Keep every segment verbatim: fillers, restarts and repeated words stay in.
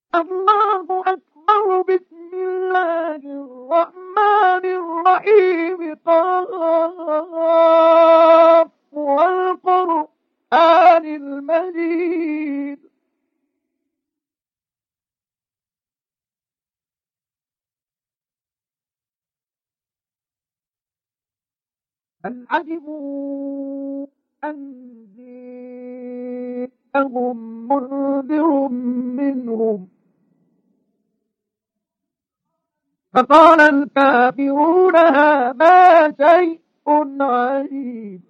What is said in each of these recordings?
الله أكبر. بسم الله الرحمن الرحيم. قاف والقرآن المجيد. بل عجبوا أن جاءهم منذر منهم فقال الكافرون هذا شيء عجيب.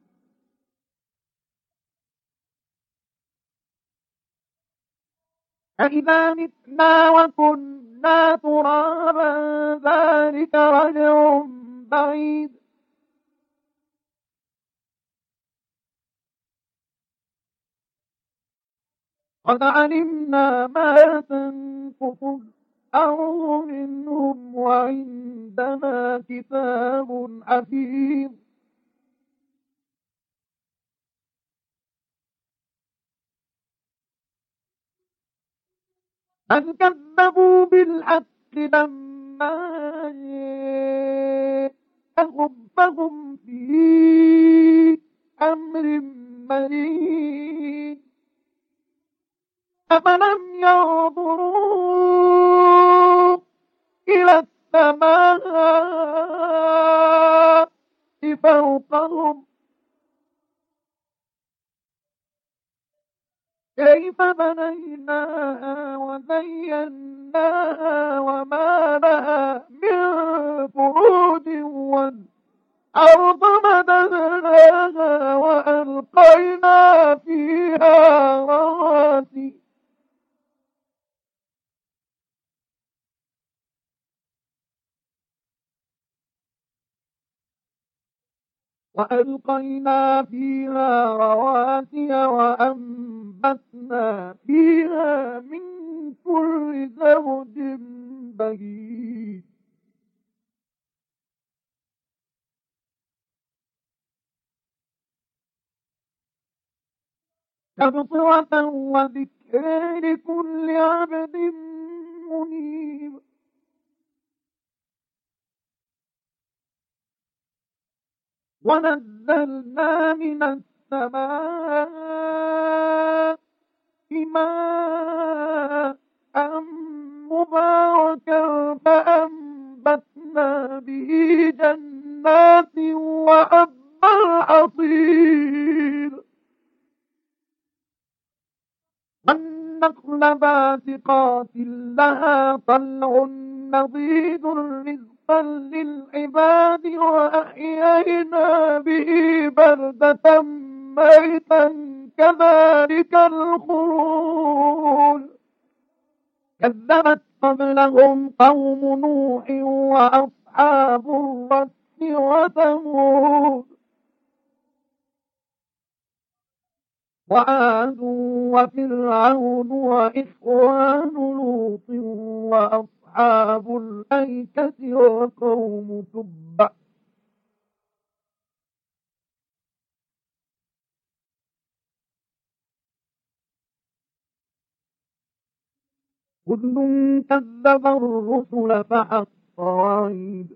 أإذا متنا وكنا ترابا ذلك رجع بعيد. قد علمنا ما تنقص الأرض منهم وعندنا كتاب حفيظ. أن كذبوا بالحق لما جاءهم فهم في أمر مريض. أفلم ينظروا إلى السماء فوقهم كيف بنيناها وزيناها وما لها من فروج، والأرض مددناها وألقينا فيها رواسي وألقينا فيها رواسي وأنبتنا فيها من كل زوج بهيج. تبصرة وذكرى لكل عبد منيب. ونزلنا من السماء ماء مباركا فأنبتنا به جنات وحب الحصيد والنخل باسقات لها طلع نضيد رزقا للعباد وأحيينا به بلدة ميتا كذلك الخروج. كذبت قبلهم قوم نوح وأصحاب الرس وثمود وعاد وفرعون وإخوان لوط وأصحاب الأيكة وقوم تبع كل كذب الرسل فحق وعيد.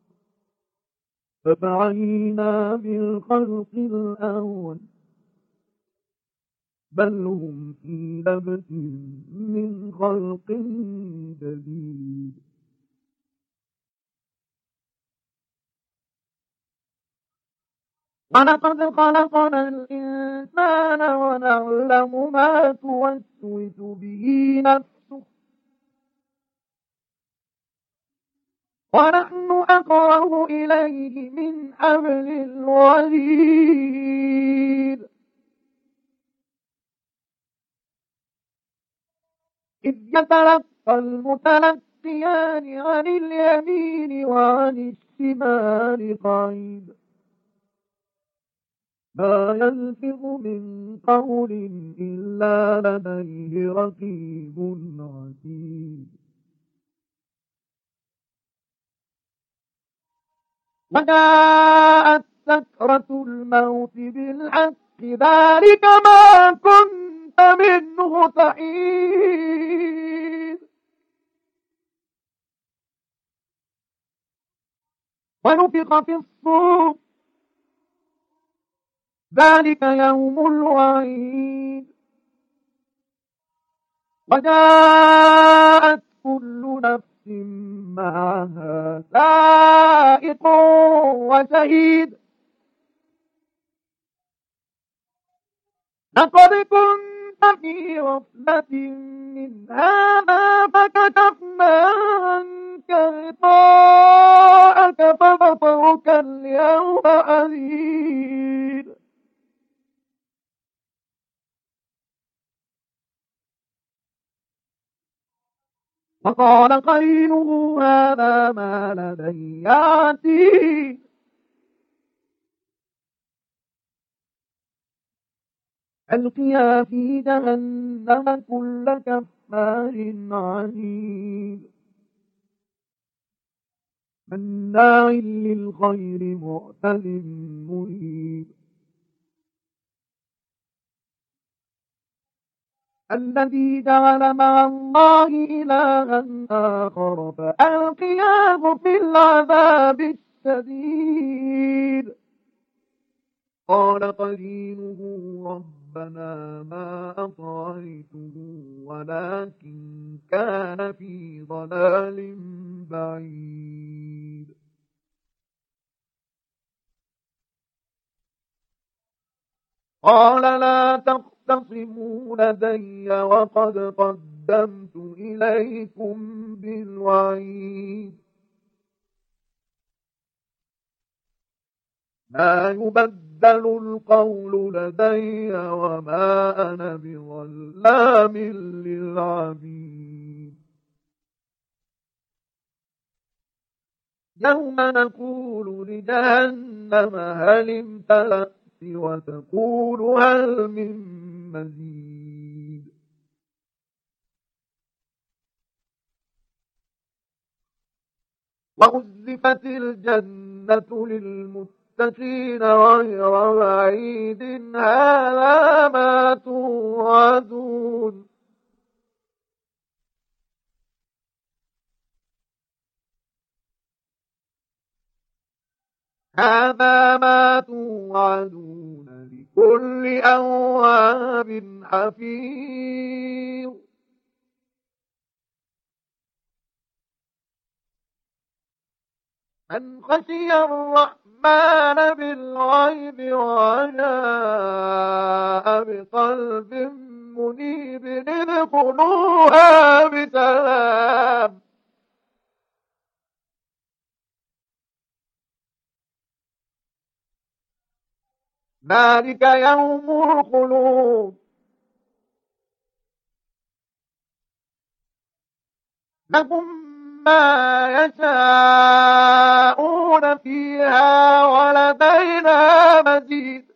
فبعينا بالخلق الأول بل هم في لبس من خلق جديد. ولقد خلقنا الإنسان ونعلم ما توسوس به نفسه ونحن أقرب إليه من حبل الوريد. إذ يتلقى المتلقيان عن اليمين وعن الشمال قعيد ما يلفظ من قول إلا لديه رقيب عتيد. وجاءت سكرة الموت بالحق ذلك ما كنت منه تحيد. ونفخ في الصور ذلك يوم الوعيد وجاءت كل نفس معها سائق وشهيد لقد كنت في غفلة من هذا فكشفنا عنك غطاءك فبصرك اليوم حديد وقال قرينه هذا ما لدي عتيد ألقيا في جهنم كل كفار عنيد مناع للخير معتد مريب الذي جعل مع الله إلها آخر فألقياه في العذاب الشديد قال قرينه ربنا ما أطغيته ولكن كان في ضلال بعيد قال لا تختصموا لدي وقد قدمت إليكم بالوعيد ما يبدل القول لدي وما أنا بظلام للعبيد يوم نقول لجهنم هل امتلأت وتقول هل من مزيد وأزلفت الجنة للمتقين غير بعيد هذا ما توعدون هذا ما توعدون لكل أواب حفيظ من خشي الرحمن بالغيب وجاء بقلب منيب ادخلوها بسلام ذلك يوم الخلود لهم ما يشاءون فيها ولدينا مزيد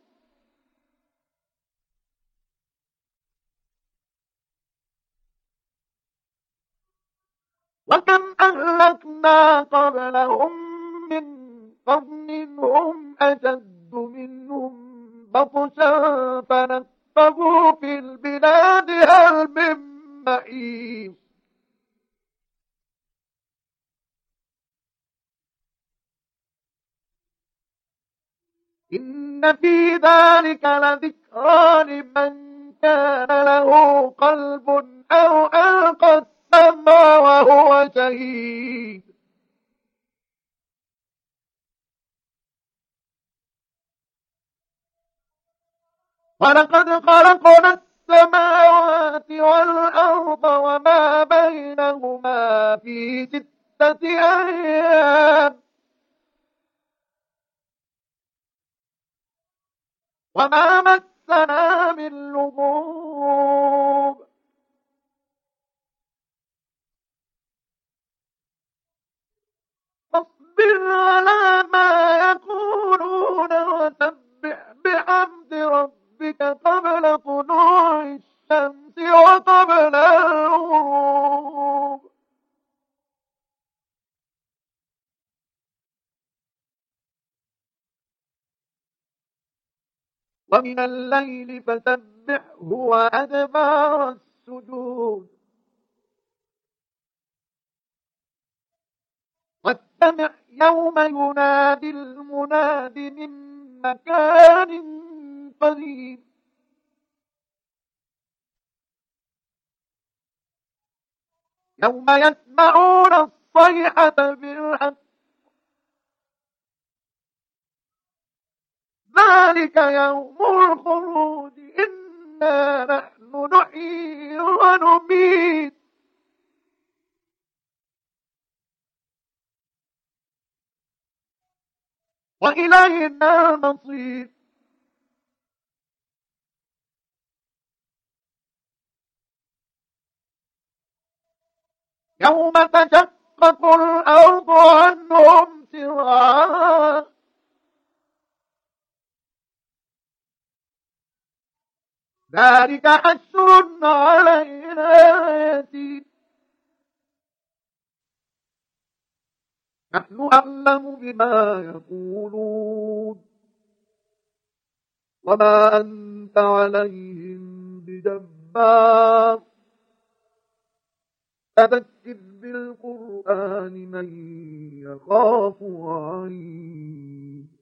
وكم أهلكنا قبلهم من قرن هم أشد منهم بطشا فنقبوا في البلاد هل من محيص إن في ذلك لذكرى لمن كان له قلب أو ألقى السمع وهو شهيد ولقد خلقنا السماوات والأرض وما بينهما في ستة أيام وما مسنا من لغوب فاصبر على ما يقولون وسبح بحمد ربك قبل طلوع الشمس وقبل الغروب ومن الليل فسبحه وأدبار السجود واستمع يوم ينادي المناد من مكان قريب يوم يسمعون الصيحة بالحق ذلك يوم الخروج إنا نحن نحيي ونميت وإلينا المصير يوم تشقق الأرض عنهم سرعا ذلك حشر علينا يسير نحن أعلم بما يقولون وما أنت عليهم بجبار فذكر بالقرآن من يخاف وعيد